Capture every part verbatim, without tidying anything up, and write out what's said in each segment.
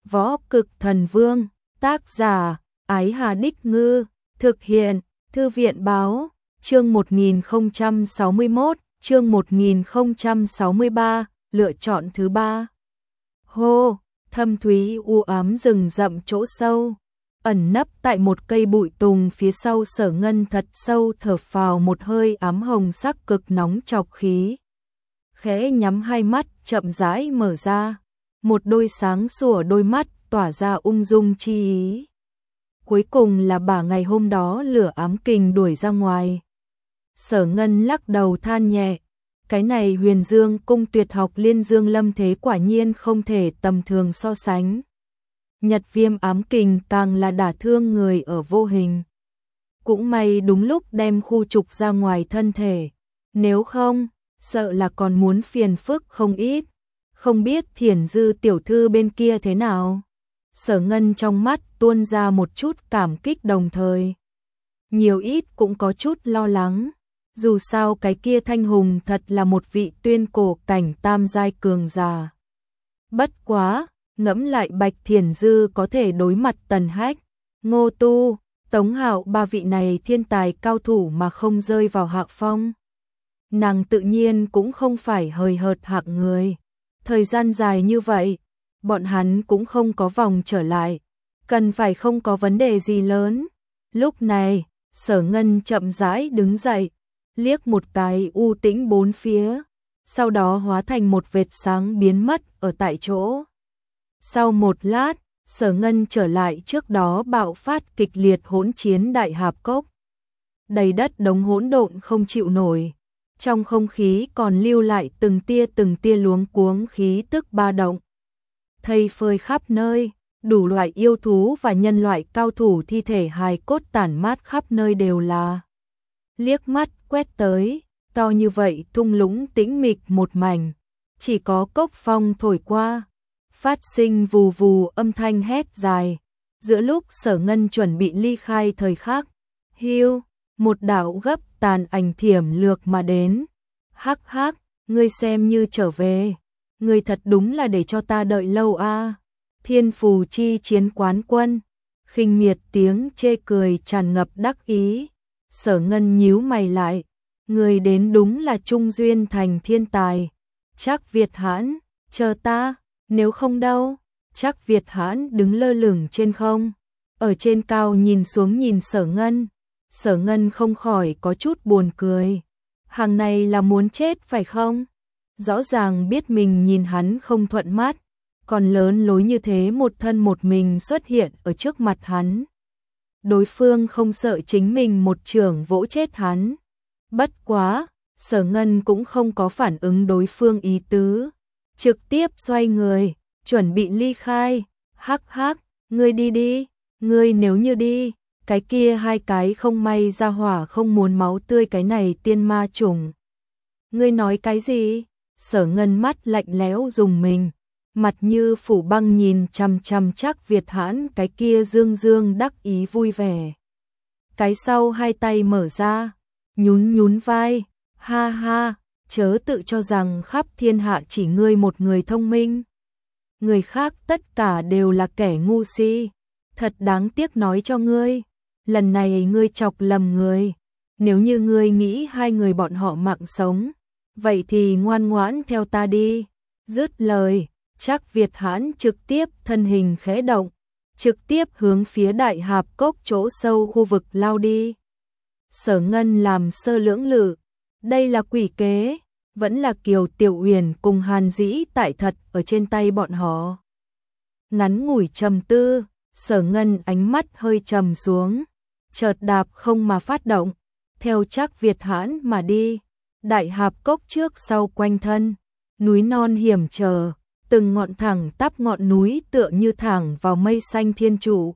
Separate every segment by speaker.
Speaker 1: Võ Cực Thần Vương, tác giả, Ái Hà Đích Ngư, thực hiện, Thư viện Báo, chương một nghìn không trăm sáu mươi mốt, chương một nghìn không trăm sáu mươi ba, lựa chọn thứ ba. Hô, thâm thúy u ám rừng rậm chỗ sâu, ẩn nấp tại một cây bụi tùng phía sau Sở Ngân thật sâu thở phào một hơi ám hồng sắc cực nóng chọc khí. Khẽ nhắm hai mắt, chậm rãi mở ra, một đôi sáng sủa đôi mắt tỏa ra ung dung chi ý. Cuối cùng là bà ngày hôm đó lửa ám kình đuổi ra ngoài. Sở Ngân lắc đầu than nhẹ, cái này Huyền Dương cung tuyệt học liên dương lâm thế quả nhiên không thể tầm thường so sánh. Nhật viêm ám kình càng là đả thương người ở vô hình. Cũng may đúng lúc đem khu trục ra ngoài thân thể, nếu không, sợ là còn muốn phiền phức không ít. Không biết Thiển Dư tiểu thư bên kia thế nào? Sở Ngân trong mắt tuôn ra một chút cảm kích đồng thời. Nhiều ít cũng có chút lo lắng. Dù sao cái kia Thanh Hùng thật là một vị tuyên cổ cảnh tam giai cường giả. Bất quá, ngẫm lại Bạch Thiển Dư có thể đối mặt Tần Hách, Ngô Tu, Tống Hạo ba vị này thiên tài cao thủ mà không rơi vào hạ phong. Nàng tự nhiên cũng không phải hời hợt hạng người. Thời gian dài như vậy, bọn hắn cũng không có vòng trở lại, cần phải không có vấn đề gì lớn. Lúc này, Sở Ngân chậm rãi đứng dậy, liếc một cái u tĩnh bốn phía, sau đó hóa thành một vệt sáng biến mất ở tại chỗ. Sau một lát, Sở Ngân trở lại trước đó bạo phát kịch liệt hỗn chiến đại hạp cốc. Đầy đất đống hỗn độn không chịu nổi, trong không khí còn lưu lại từng tia từng tia luống cuống khí tức ba động. Thây phơi khắp nơi, đủ loại yêu thú và nhân loại cao thủ thi thể hài cốt tản mát khắp nơi đều là. Liếc mắt quét tới, to như vậy thung lũng tĩnh mịch một mảnh, chỉ có cốc phong thổi qua, phát sinh vù vù âm thanh hét dài. Giữa lúc Sở Ngân chuẩn bị ly khai thời khắc, hiu, một đạo gấp tàn ảnh thiểm lược mà đến. Hắc hắc, ngươi xem như trở về, ngươi thật đúng là để cho ta đợi lâu a. Thiên Phù Chi chiến quán quân, khinh miệt tiếng chê cười tràn ngập đắc ý. Sở Ngân nhíu mày lại, người đến đúng là Trung Duyên Thành thiên tài, Trác Việt Hãn, chờ ta, nếu không đâu. Trác Việt Hãn đứng lơ lửng trên không, ở trên cao nhìn xuống nhìn Sở Ngân. Sở Ngân không khỏi có chút buồn cười, hàng này là muốn chết phải không? Rõ ràng biết mình nhìn hắn không thuận mắt, còn lớn lối như thế một thân một mình xuất hiện ở trước mặt hắn. Đối phương không sợ chính mình một chưởng vỗ chết hắn. Bất quá, Sở Ngân cũng không có phản ứng đối phương ý tứ, trực tiếp xoay người, chuẩn bị ly khai. Hắc hắc, ngươi đi đi, ngươi nếu như đi, cái kia hai cái không may ra hỏa không muốn máu tươi cái này tiên ma trùng. Ngươi nói cái gì? Sở Ngân mắt lạnh lẽo dùng mình, mặt như phủ băng nhìn chằm chằm Trác Việt Hãn cái kia dương dương đắc ý vui vẻ. Cái sau hai tay mở ra, nhún nhún vai, ha ha, chớ tự cho rằng khắp thiên hạ chỉ ngươi một người thông minh. Người khác tất cả đều là kẻ ngu si, thật đáng tiếc nói cho ngươi. Lần này ngươi chọc lầm người, nếu như ngươi nghĩ hai người bọn họ mạng sống, vậy thì ngoan ngoãn theo ta đi. Dứt lời, Trác Việt Hãn trực tiếp thân hình khẽ động, trực tiếp hướng phía đại hạp cốc chỗ sâu khu vực lao đi. Sở Ngân làm sơ lưỡng lự, đây là quỷ kế, vẫn là Kiều Tiểu Uyển cùng Hàn Dĩ tại thật ở trên tay bọn họ. Ngắn ngủi trầm tư, Sở Ngân ánh mắt hơi trầm xuống, chợt đạp không mà phát động, theo Trác Việt Hãn mà đi. Đại hạp cốc trước sau quanh thân, núi non hiểm trở, từng ngọn thẳng tắp ngọn núi tựa như thẳng vào mây xanh thiên trụ.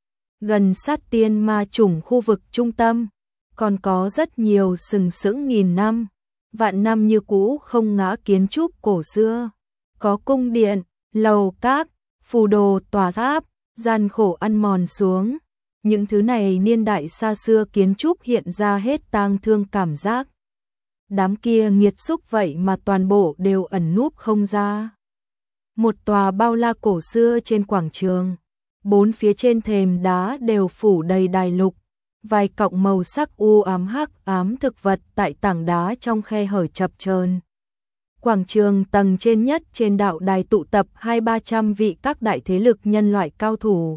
Speaker 1: Gần sát tiên ma chủng khu vực trung tâm, còn có rất nhiều sừng sững nghìn năm, vạn năm như cũ không ngã kiến trúc cổ xưa. Có cung điện, lầu các, phù đồ tòa tháp, gian khổ ăn mòn xuống. Những thứ này niên đại xa xưa kiến trúc hiện ra hết tang thương cảm giác. Đám kia nghiệt xúc vậy mà toàn bộ đều ẩn núp không ra. Một tòa bao la cổ xưa trên quảng trường, bốn phía trên thềm đá đều phủ đầy đài lục, vài cọng màu sắc u ám hắc ám thực vật tại tảng đá trong khe hở chập chờn. Quảng trường tầng trên nhất trên đạo đài tụ tập hai ba trăm vị các đại thế lực nhân loại cao thủ.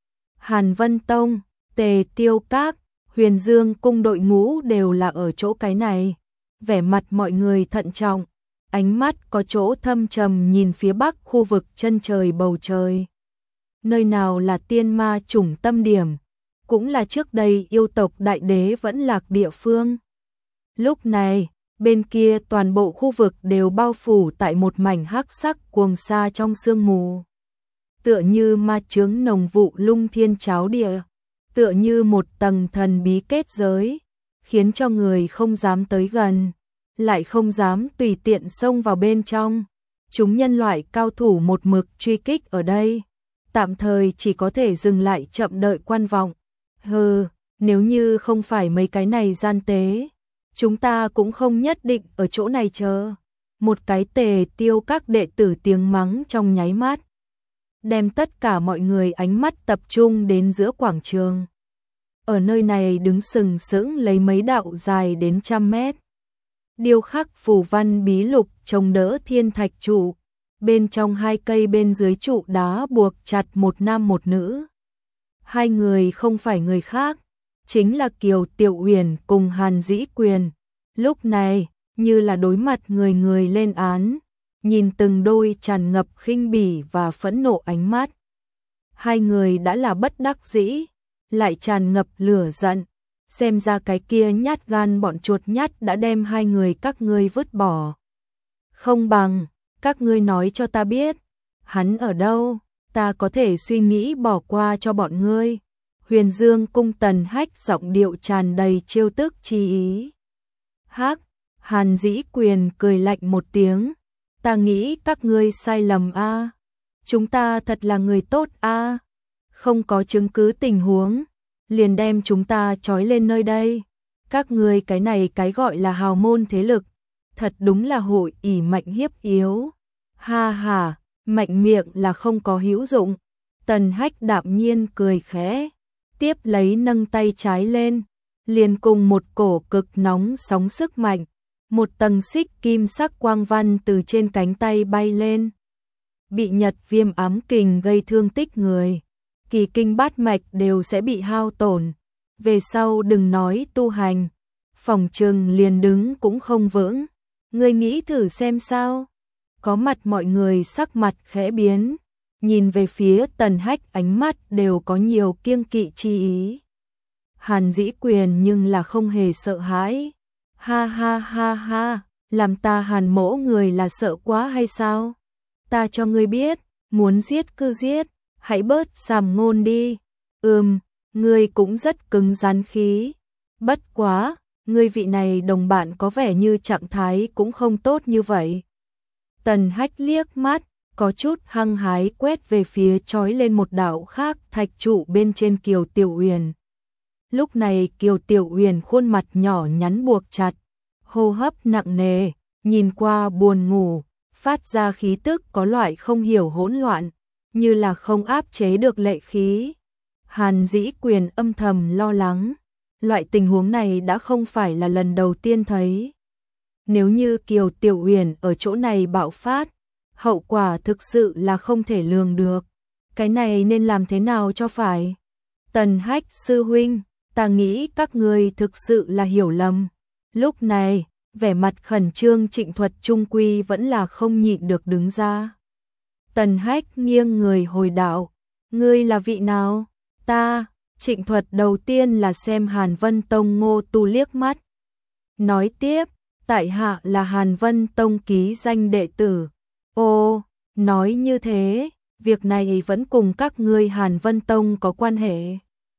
Speaker 1: Hàn Vân Tông, Tề Tiêu Các, Huyền Dương cung đội ngũ đều là ở chỗ cái này. Vẻ mặt mọi người thận trọng, ánh mắt có chỗ thâm trầm nhìn phía bắc khu vực chân trời bầu trời. Nơi nào là tiên ma chủng tâm điểm, cũng là trước đây yêu tộc đại đế vẫn lạc địa phương. Lúc này, bên kia toàn bộ khu vực đều bao phủ tại một mảnh hắc sắc cuồng sa trong sương mù. Tựa như ma chướng nồng vụ lung thiên cháo địa, tựa như một tầng thần bí kết giới, khiến cho người không dám tới gần, lại không dám tùy tiện xông vào bên trong. Chúng nhân loại cao thủ một mực truy kích ở đây, tạm thời chỉ có thể dừng lại chậm đợi quan vọng. Hừ, nếu như không phải mấy cái này gian tế, chúng ta cũng không nhất định ở chỗ này chờ. Một cái Tề Tiêu Các đệ tử tiếng mắng trong nháy mắt, đem tất cả mọi người ánh mắt tập trung đến giữa quảng trường. Ở nơi này đứng sừng sững lấy mấy đạo dài đến trăm mét. Điêu khắc phù văn bí lục chống đỡ thiên thạch trụ, bên trong hai cây bên dưới trụ đá buộc chặt một nam một nữ. Hai người không phải người khác, chính là Kiều Tiểu Uyển cùng Hàn Dĩ Quyền. Lúc này, như là đối mặt người người lên án, nhìn từng đôi tràn ngập khinh bỉ và phẫn nộ ánh mắt. Hai người đã là bất đắc dĩ, lại tràn ngập lửa giận. Xem ra cái kia nhát gan bọn chuột nhát đã đem hai người các ngươi vứt bỏ. Không bằng, các ngươi nói cho ta biết, hắn ở đâu, ta có thể suy nghĩ bỏ qua cho bọn ngươi. Huyền Dương cung Tần Hách giọng điệu tràn đầy trêu tức chi ý. Hắc, Hàn Dĩ Quyền cười lạnh một tiếng, ta nghĩ các ngươi sai lầm a. À. Chúng ta thật là người tốt a. À. Không có chứng cứ tình huống, liền đem chúng ta trói lên nơi đây. Các ngươi cái này cái gọi là hào môn thế lực, thật đúng là hội ỷ mạnh hiếp yếu. Ha ha, mạnh miệng là không có hữu dụng. Tần Hách đạm nhiên cười khẽ, tiếp lấy nâng tay trái lên, liền cùng một cổ cực nóng sóng sức mạnh, một tầng xích kim sắc quang văn từ trên cánh tay bay lên. Bị nhật viêm ám kình gây thương tích người, kỳ kinh bát mạch đều sẽ bị hao tổn. Về sau đừng nói tu hành, phòng trừng liền đứng cũng không vững. Ngươi nghĩ thử xem sao? Có mặt mọi người sắc mặt khẽ biến, nhìn về phía Tần Hách ánh mắt đều có nhiều kiêng kỵ chi ý. Hàn Dĩ Quyền nhưng là không hề sợ hãi. Ha ha ha ha, làm ta Hàn mỗ người là sợ quá hay sao? Ta cho ngươi biết, muốn giết cứ giết, hãy bớt sàm ngôn đi. Ừm, ngươi cũng rất cứng rắn khí. Bất quá, ngươi vị này đồng bạn có vẻ như trạng thái cũng không tốt như vậy. Tần Hách liếc mắt, có chút hăng hái quét về phía trói lên một đạo khác thạch trụ bên trên Kiều Tiểu Uyển. Lúc này Kiều Tiểu Uyển khuôn mặt nhỏ nhắn buộc chặt, hô hấp nặng nề, nhìn qua buồn ngủ, phát ra khí tức có loại không hiểu hỗn loạn, như là không áp chế được lệ khí. Hàn Dĩ Quyền âm thầm lo lắng, loại tình huống này đã không phải là lần đầu tiên thấy. Nếu như Kiều Tiểu Uyển ở chỗ này bạo phát, hậu quả thực sự là không thể lường được. Cái này nên làm thế nào cho phải? Tần Hách sư huynh, ta nghĩ các ngươi thực sự là hiểu lầm. Lúc này, vẻ mặt khẩn trương Trịnh Thuật trung quy vẫn là không nhịn được đứng ra. Tần Hách nghiêng người hồi đạo, ngươi là vị nào? Ta, Trịnh Thuật đầu tiên là xem Hàn Vân Tông Ngô Tu liếc mắt. Nói tiếp, tại hạ là Hàn Vân Tông ký danh đệ tử. Ô, nói như thế, việc này vẫn cùng các ngươi Hàn Vân Tông có quan hệ.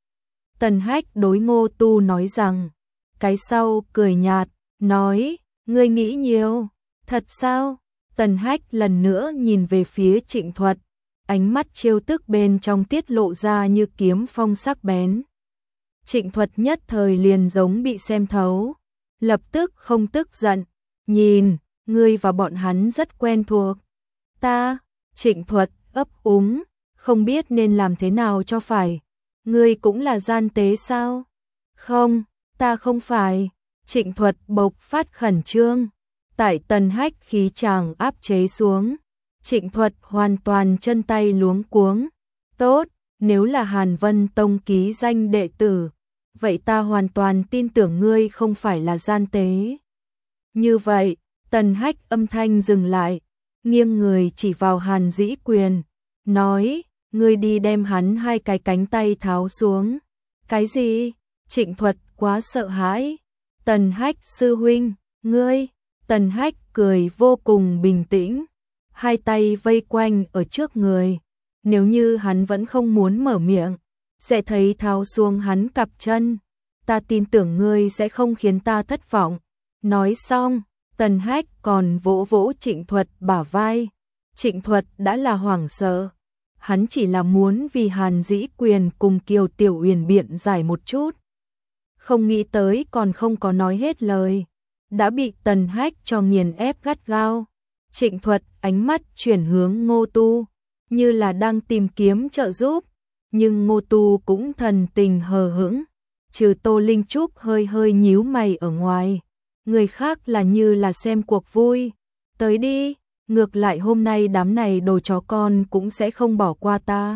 Speaker 1: Tần Hách đối Ngô Tu nói rằng, cái sau cười nhạt, nói, ngươi nghĩ nhiều, thật sao? Tần Hách lần nữa nhìn về phía Trịnh Thuật, ánh mắt trêu tức bên trong tiết lộ ra như kiếm phong sắc bén. Trịnh Thuật nhất thời liền giống bị xem thấu, lập tức không tức giận, nhìn, ngươi và bọn hắn rất quen thuộc. Ta, Trịnh Thuật ấp úng, không biết nên làm thế nào cho phải. Ngươi cũng là gian tế sao? Không, ta không phải. Trịnh Thuật bộc phát khẩn trương. Tại Tần Hách khí chàng áp chế xuống. Trịnh Thuật hoàn toàn chân tay luống cuống. Tốt, nếu là Hàn Vân Tông ký danh đệ tử, vậy ta hoàn toàn tin tưởng ngươi không phải là gian tế. Như vậy, Tần Hách âm thanh dừng lại, nghiêng người chỉ vào Hàn Dĩ Quyền, nói, ngươi đi đem hắn hai cái cánh tay tháo xuống. Cái gì? Trịnh Thuật quá sợ hãi. Tần Hách sư huynh, ngươi. Tần Hách cười vô cùng bình tĩnh, hai tay vây quanh ở trước người. Nếu như hắn vẫn không muốn mở miệng, sẽ thấy tháo xuống hắn cặp chân. Ta tin tưởng ngươi sẽ không khiến ta thất vọng. Nói xong, Tần Hách còn vỗ vỗ Trịnh Thuật bả vai. Trịnh Thuật đã là hoảng sợ. Hắn chỉ là muốn vì Hàn Dĩ Quyền cùng Kiều Tiểu Uyển biện giải một chút. Không nghĩ tới còn không có nói hết lời, đã bị Tần Hách cho nghiền ép gắt gao. Trịnh Thuật ánh mắt chuyển hướng Ngô Tu, như là đang tìm kiếm trợ giúp, nhưng Ngô Tu cũng thần tình hờ hững, trừ Tô Linh Trúc hơi hơi nhíu mày ở ngoài, người khác là như là xem cuộc vui. Tới đi, ngược lại hôm nay đám này đồ chó con cũng sẽ không bỏ qua ta.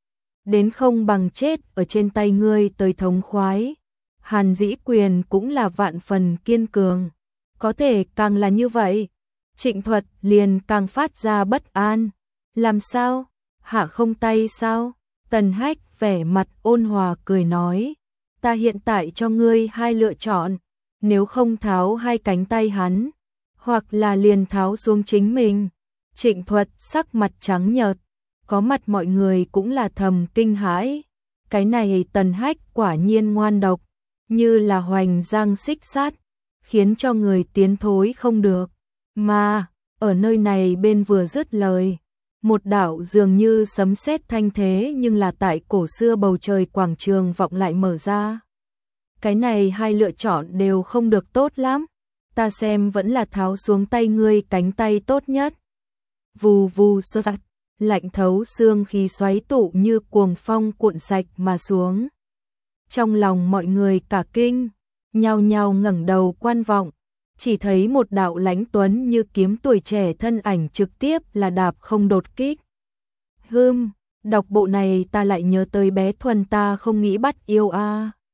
Speaker 1: Đến không bằng chết ở trên tay ngươi tới thống khoái. Hàn Dĩ Quyền cũng là vạn phần kiên cường, có thể càng là như vậy, Trịnh Thuật liền càng phát ra bất an. Làm sao? Hạ không tay sao? Tần Hách vẻ mặt ôn hòa cười nói, ta hiện tại cho ngươi hai lựa chọn, nếu không tháo hai cánh tay hắn, hoặc là liền tháo xuống chính mình. Trịnh Thuật sắc mặt trắng nhợt, có mặt mọi người cũng là thầm kinh hãi. Cái này Tần Hách quả nhiên ngoan độc, như là hoành giang xích sát, khiến cho người tiến thối không được. Mà, ở nơi này bên vừa dứt lời, một đạo dường như sấm sét thanh thế nhưng là tại cổ xưa bầu trời quảng trường vọng lại mở ra. Cái này hai lựa chọn đều không được tốt lắm, ta xem vẫn là tháo xuống tay ngươi cánh tay tốt nhất. Vù vù sơ sạt, lạnh thấu xương khí xoáy tụ như cuồng phong cuộn sạch mà xuống. Trong lòng mọi người cả kinh, nhao nhao ngẩng đầu quan vọng, chỉ thấy một đạo lãnh tuấn như kiếm tuổi trẻ thân ảnh trực tiếp là đạp không đột kích. Hừm, đọc bộ này ta lại nhớ tới bé Thuần ta không nghĩ bắt yêu a. À.